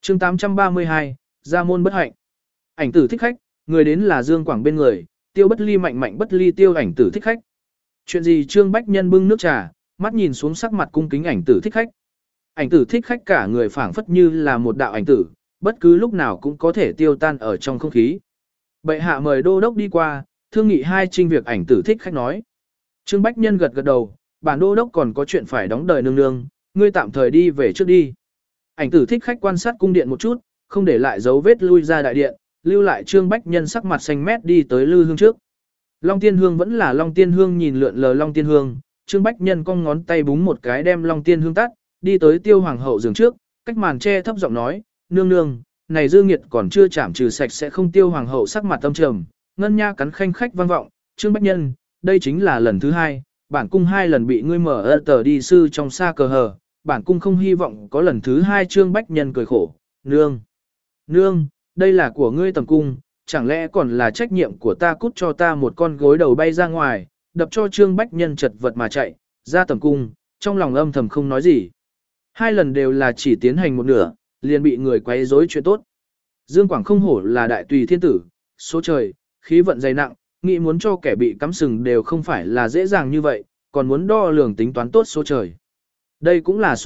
chương 832, Gia môn bất hạnh. Ảnh tử thích khách, người đến là Dương Quảng bên người, Tiêu Bất Ly mạnh mạnh bất ly tiêu ảnh tử thích khách. Chuyện gì Trương Bách Nhân bưng nước trà, mắt nhìn xuống sắc mặt cung kính ảnh tử thích khách. Ảnh tử thích khách cả người phảng phất như là một đạo ảnh tử, bất cứ lúc nào cũng có thể tiêu tan ở trong không khí. Bệ hạ mời đô đốc đi qua, thương nghị hai trinh việc ảnh tử thích khách nói. Trương Bách Nhân gật gật đầu, bản đô đốc còn có chuyện phải đóng đời nương nương, ngươi tạm thời đi về trước đi. Ảnh tử thích khách quan sát cung điện một chút, không để lại dấu vết lui ra đại điện, lưu lại Trương Bách Nhân sắc mặt xanh mét đi tới lư hương trước. Long Tiên Hương vẫn là Long Tiên Hương nhìn lượn lờ Long Tiên Hương, Trương Bách Nhân cong ngón tay búng một cái đem Long Tiên Hương tắt, đi tới Tiêu Hoàng hậu giường trước, cách màn che thấp giọng nói, nương nương, này dư nghiệt còn chưa chạm trừ sạch sẽ không. Tiêu Hoàng hậu sắc mặt âm trầm, ngân nha cắn khanh khách vang vọng, Trương Bách Nhân, đây chính là lần thứ hai, bản cung hai lần bị ngươi mở tờ đi sư trong xa cờ hờ, bản cung không hy vọng có lần thứ hai. Trương Bách Nhân cười khổ, nương, đây là của ngươi tầm cung, chẳng lẽ còn là trách nhiệm của ta? Cút cho ta. Một con gối đầu bay ra ngoài, đập cho Trương Bách Nhân chật vật mà chạy ra tầm cung, trong lòng âm thầm không nói gì. Hai lần đều là chỉ tiến hành một nửa, liền bị người quấy rối chuyện tốt. Dương Quảng không hổ là đại tùy thiên tử, số trời, khí vận dày nặng, nghĩ muốn cho kẻ bị cắm sừng đều không phải là dễ dàng như vậy, còn muốn đo lường tính toán tốt số trời. Đây cũng là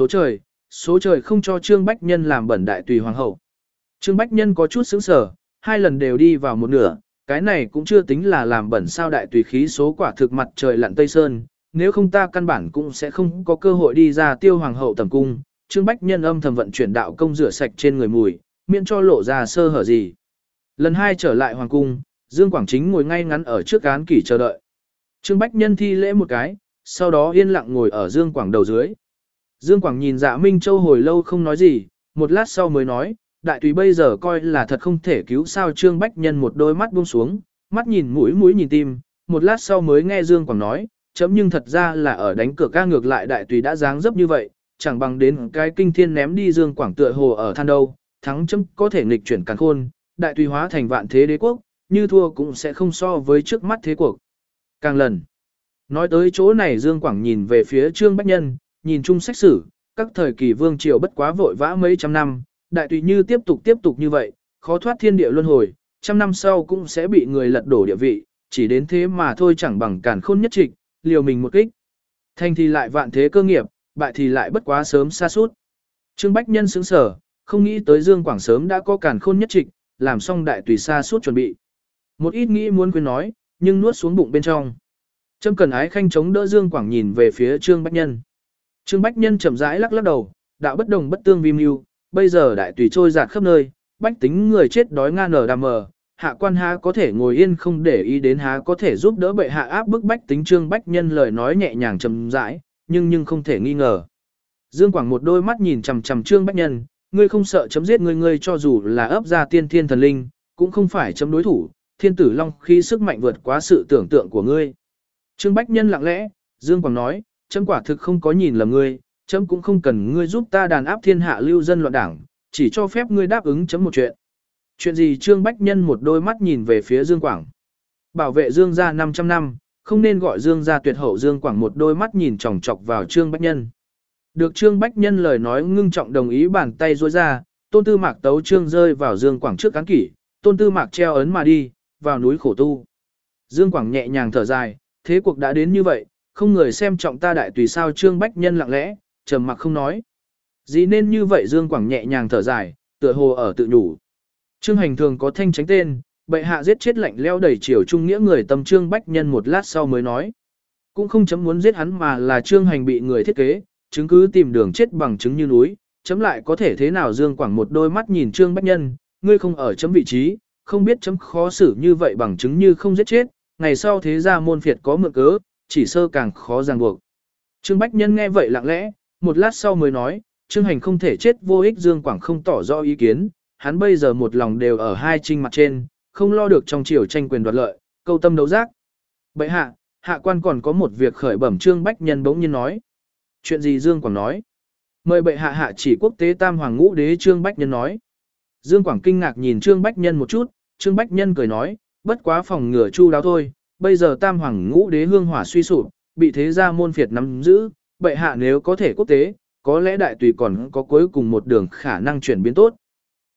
số trời không cho Trương Bách Nhân làm bẩn đại tùy hoàng hậu. Trương Bách Nhân có chút sững sờ, hai lần đều đi vào một nửa, cái này cũng chưa tính là làm bẩn sao. Đại tùy khí số quả thực mặt trời lặn Tây Sơn, nếu không ta căn bản cũng sẽ không có cơ hội đi ra Tiêu Hoàng hậu tầm cung. Trương Bách Nhân âm thầm vận chuyển đạo công rửa sạch trên người mùi, miễn cho lộ ra sơ hở gì. Lần hai trở lại hoàng cung, Dương Quảng Chính ngồi ngay ngắn ở trước án kỷ chờ đợi. Trương Bách Nhân thi lễ một cái, sau đó yên lặng ngồi ở Dương Quảng đầu dưới. Dương Quảng nhìn Dạ Minh Châu hồi lâu không nói gì, một lát sau mới nói, đại tùy bây giờ coi là thật không thể cứu sao. Trương Bách Nhân một đôi mắt buông xuống, mắt nhìn mũi nhìn tim, một lát sau mới nghe Dương Quảng nói, chấm nhưng thật ra là ở đánh cược ca. Ngược lại đại tùy đã dáng dấp như vậy, chẳng bằng đến cái kinh thiên ném đi. Dương Quảng tựa hồ ở than đâu, thắng chấm có thể nghịch chuyển càn khôn, đại tùy hóa thành vạn thế đế quốc, như thua cũng sẽ không so với trước mắt thế cuộc. Càng lần nói tới chỗ này, Dương Quảng nhìn về phía Trương Bách Nhân, nhìn chung sách sử, các thời kỳ vương triều bất quá vội vã mấy trăm năm, đại tùy như tiếp tục như vậy, khó thoát thiên địa luân hồi, trăm năm sau cũng sẽ bị người lật đổ địa vị, chỉ đến thế mà thôi, chẳng bằng càn khôn nhất trịch, liều mình một kích. Thành thì lại vạn thế cơ nghiệp, bại thì lại bất quá sớm xa suốt. Trương Bách Nhân sững sờ, không nghĩ tới Dương Quảng sớm đã có càn khôn nhất trịch, làm xong đại tùy xa suốt chuẩn bị. Một ít nghĩ muốn khuyên nói, nhưng nuốt xuống bụng bên trong. Trâm Cần Ái khanh chống đỡ Dương Quảng nhìn về phía Trương Bách Nhân. Trương Bách Nhân chậm rãi lắc lắc đầu, đạo bất đồng bất tương vi mưu, bây giờ đại tùy trôi dạt khắp nơi, bách tính người chết đói ngan nở đàm mờ, hạ quan há có thể ngồi yên không để ý đến, há có thể giúp đỡ bệ hạ áp bức bách tính. Trương Bách Nhân lời nói nhẹ nhàng chậm rãi, nhưng không thể nghi ngờ. Dương Quảng một đôi mắt nhìn chằm chằm Trương Bách Nhân, ngươi không sợ chấm giết ngươi cho dù là ấp ra tiên thiên thần linh, cũng không phải chấm đối thủ, thiên tử long khí sức mạnh vượt quá sự tưởng tượng của ngươi. Trương Bách Nhân lặng lẽ, Dương Quảng nói, chấm quả thực không có nhìn lầm ngươi, chấm cũng không cần ngươi giúp ta đàn áp thiên hạ lưu dân loạn đảng, chỉ cho phép ngươi đáp ứng chấm một chuyện. Chuyện gì? Trương Bách Nhân một đôi mắt nhìn về phía Dương Quảng. Bảo vệ Dương gia 500 năm, không nên gọi Dương gia tuyệt hậu. Dương Quảng một đôi mắt nhìn chòng chọc vào Trương Bách Nhân. Được Trương Bách Nhân lời nói ngưng trọng đồng ý, bàn tay duỗi ra, Tôn Tư Mạc tấu trương rơi vào Dương Quảng trước án kỷ, Tôn Tư Mạc treo ấn mà đi, vào núi khổ tu. Dương Quảng nhẹ nhàng thở dài, thế cuộc đã đến như vậy, không người xem trọng ta đại tùy sao? Trương Bách Nhân lặng lẽ, trầm mặc không nói. Gì nên như vậy? Dương Quảng nhẹ nhàng thở dài, tựa hồ ở tự nhủ. Trương Hành thường có thanh tránh tên, bệ hạ giết chết lạnh leo đầy chiều trung nghĩa người tâm. Trương Bách Nhân một lát sau mới nói, cũng không chấm muốn giết hắn, mà là Trương Hành bị người thiết kế, chứng cứ tìm đường chết bằng chứng như núi, chấm lại có thể thế nào? Dương Quảng một đôi mắt nhìn Trương Bách Nhân, ngươi không ở chấm vị trí, không biết chấm khó xử như vậy, bằng chứng như không giết chết, ngày sau thế gia môn phiệt có mượn cớ, chỉ sơ càng khó ràng buộc. Trương Bách Nhân nghe vậy lặng lẽ, một lát sau mới nói, Trương Hành không thể chết vô ích. Dương Quảng không tỏ rõ ý kiến, hắn bây giờ một lòng đều ở hai trinh mặt trên, không lo được trong triều tranh quyền đoạt lợi, câu tâm đấu giác. Bệ hạ, hạ quan còn có một việc khởi bẩm. Trương Bách Nhân bỗng nhiên nói. Chuyện gì? Dương Quảng nói. Mời bệ hạ hạ chỉ quốc tế tam hoàng ngũ đế. Trương Bách Nhân nói. Dương Quảng kinh ngạc nhìn Trương Bách Nhân một chút, Trương Bách Nhân cười nói, bất quá phòng ngừa chu đáo thôi, bây giờ tam hoàng ngũ đế hương hỏa suy sụp, bị thế gia môn phiệt nắm giữ, bệ hạ nếu có thể quốc tế, có lẽ đại tùy còn có cuối cùng một đường khả năng chuyển biến tốt.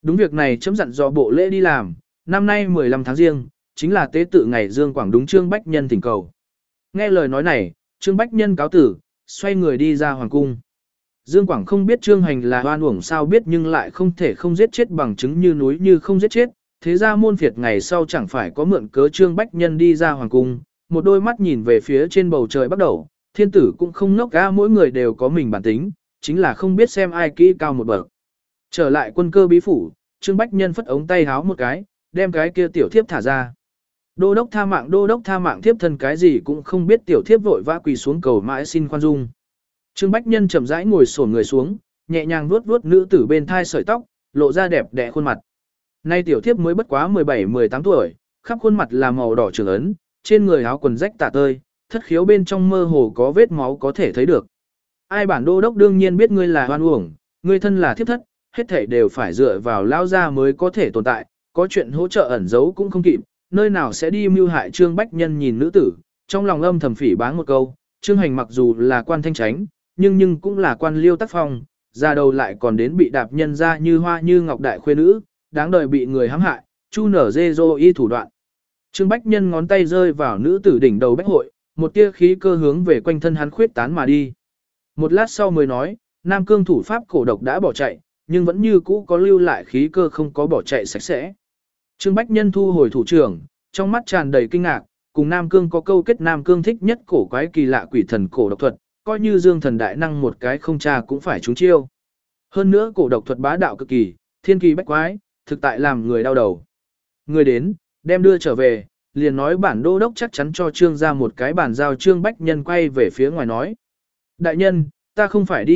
Đúng việc này chấm dặn dò bộ lễ đi làm, năm nay 15 tháng riêng, chính là tế tự ngày Dương Quảng đúng Trương Bách Nhân thỉnh cầu. Nghe lời nói này, Trương Bách Nhân cáo tử, xoay người đi ra hoàng cung. Dương Quảng không biết Trương Hành là oan uổng sao biết nhưng lại không thể không giết chết bằng chứng như núi như không giết chết. Thế ra môn phiệt ngày sau chẳng phải có mượn cớ Trương Bách Nhân đi ra hoàng cung, một đôi mắt nhìn về phía trên bầu trời bắt đầu, thiên tử cũng không ngốc ga, mỗi người đều có mình bản tính, chính là không biết xem ai kỹ cao một bậc. Trở lại quân cơ bí phủ, Trương Bách Nhân phất ống tay háo một cái, đem cái kia tiểu thiếp thả ra. Đô đốc tha mạng thiếp thân cái gì cũng không biết, tiểu thiếp vội vã quỳ xuống cầu mãi xin khoan dung. Trương Bách Nhân chậm rãi ngồi xổm người xuống, nhẹ nhàng vuốt vuốt nữ tử bên thai sợi tóc, lộ ra đẹp đẽ khuôn mặt. Nay tiểu thiếp mới bất quá 17-18 tuổi, khắp khuôn mặt là màu đỏ trưởng ấn, trên người áo quần rách tả tơi, thất khiếu bên trong mơ hồ có vết máu có thể thấy được. Ai bản đô đốc đương nhiên biết ngươi là hoan uổng, ngươi thân là thiếp thất, hết thảy đều phải dựa vào lao gia mới có thể tồn tại, có chuyện hỗ trợ ẩn giấu cũng không kịp, nơi nào sẽ đi mưu hại. Trương Bách Nhân nhìn nữ tử, trong lòng âm thầm phỉ báng một câu, Trương Hành mặc dù là quan thanh chánh, nhưng cũng là quan liêu tác phong, ra đầu lại còn đến bị đạp nhân ra như hoa như ngọc đại khuê nữ, đáng đời bị người hãm hại, chu nở dê dô y thủ đoạn. Trương Bách Nhân ngón tay rơi vào nữ tử đỉnh đầu bách hội, một tia khí cơ hướng về quanh thân hắn khuyết tán mà đi. Một lát sau mới nói, Nam Cương thủ pháp cổ độc đã bỏ chạy, nhưng vẫn như cũ có lưu lại khí cơ không có bỏ chạy sạch sẽ. Trương Bách Nhân thu hồi thủ trưởng, trong mắt tràn đầy kinh ngạc, cùng Nam Cương có câu kết Nam Cương thích nhất cổ quái kỳ lạ quỷ thần cổ độc thuật, coi như Dương thần đại năng một cái không tra cũng phải trúng chiêu. Hơn nữa cổ độc thuật bá đạo cực kỳ, thiên kỳ bách quái, thực tại làm người đau đầu. Người đến, đem đưa trở về, liền nói bản đô đốc chắc chắn cho Trương ra một cái bản giao. Trương Bách Nhân quay về phía ngoài nói. Đại nhân, ta không phải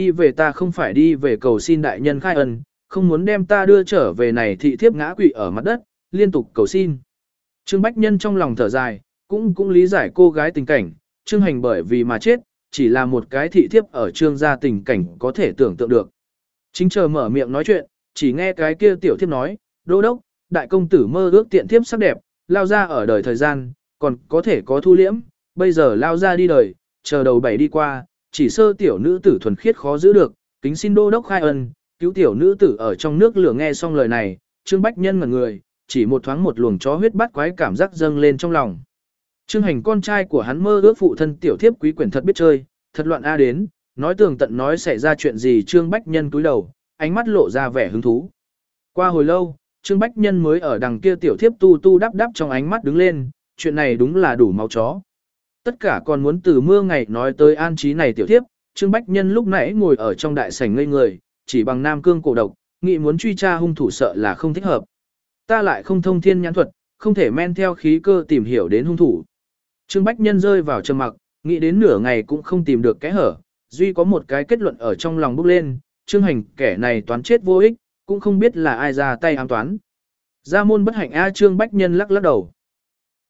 đi về cầu xin đại nhân khai ân, không muốn đem ta đưa trở về này thị thiếp ngã quỵ ở mặt đất, liên tục cầu xin. Trương Bách Nhân trong lòng thở dài, cũng lý giải cô gái tình cảnh, Trương Hành bởi vì mà chết, chỉ là một cái thị thiếp ở Trương gia tình cảnh có thể tưởng tượng được. Chính chờ mở miệng nói chuyện, chỉ nghe cái kia tiểu thiếp nói, đô đốc, đại công tử mơ ước tiện thiếp sắc đẹp, lao ra ở đời thời gian, còn có thể có thu liễm, bây giờ lao ra đi đời, chờ đầu bảy đi qua, chỉ sơ tiểu nữ tử thuần khiết khó giữ được, kính xin đô đốc khai ân, cứu tiểu nữ tử ở trong nước lửa. Nghe xong lời này, Trương Bách Nhân ngẩn người, chỉ một thoáng một luồng chó huyết bắt quái cảm giác dâng lên trong lòng. Trương Hành con trai của hắn mơ ước phụ thân tiểu thiếp quý quyển thật biết chơi, thật loạn a đến, nói tường tận nói xảy ra chuyện gì. Trương Bách Nhân cúi đầu, ánh mắt lộ ra vẻ hứng thú. Qua hồi lâu, Trương Bách Nhân mới ở đằng kia tiểu thiếp tu đắp đắp trong ánh mắt đứng lên, chuyện này đúng là đủ máu chó. Tất cả còn muốn từ mưa ngày nói tới an trí này tiểu thiếp, Trương Bách Nhân lúc nãy ngồi ở trong đại sảnh ngây người, chỉ bằng Nam Cương cổ độc, nghĩ muốn truy tra hung thủ sợ là không thích hợp. Ta lại không thông thiên nhãn thuật, không thể men theo khí cơ tìm hiểu đến hung thủ. Trương Bách Nhân rơi vào trầm mặc, nghĩ đến nửa ngày cũng không tìm được kẽ hở, duy có một cái kết luận ở trong lòng bốc lên, Trương Hành kẻ này toán chết vô ích, cũng không biết là ai ra tay ám toán. Gia môn bất hạnh a. Trương Bách Nhân lắc lắc đầu.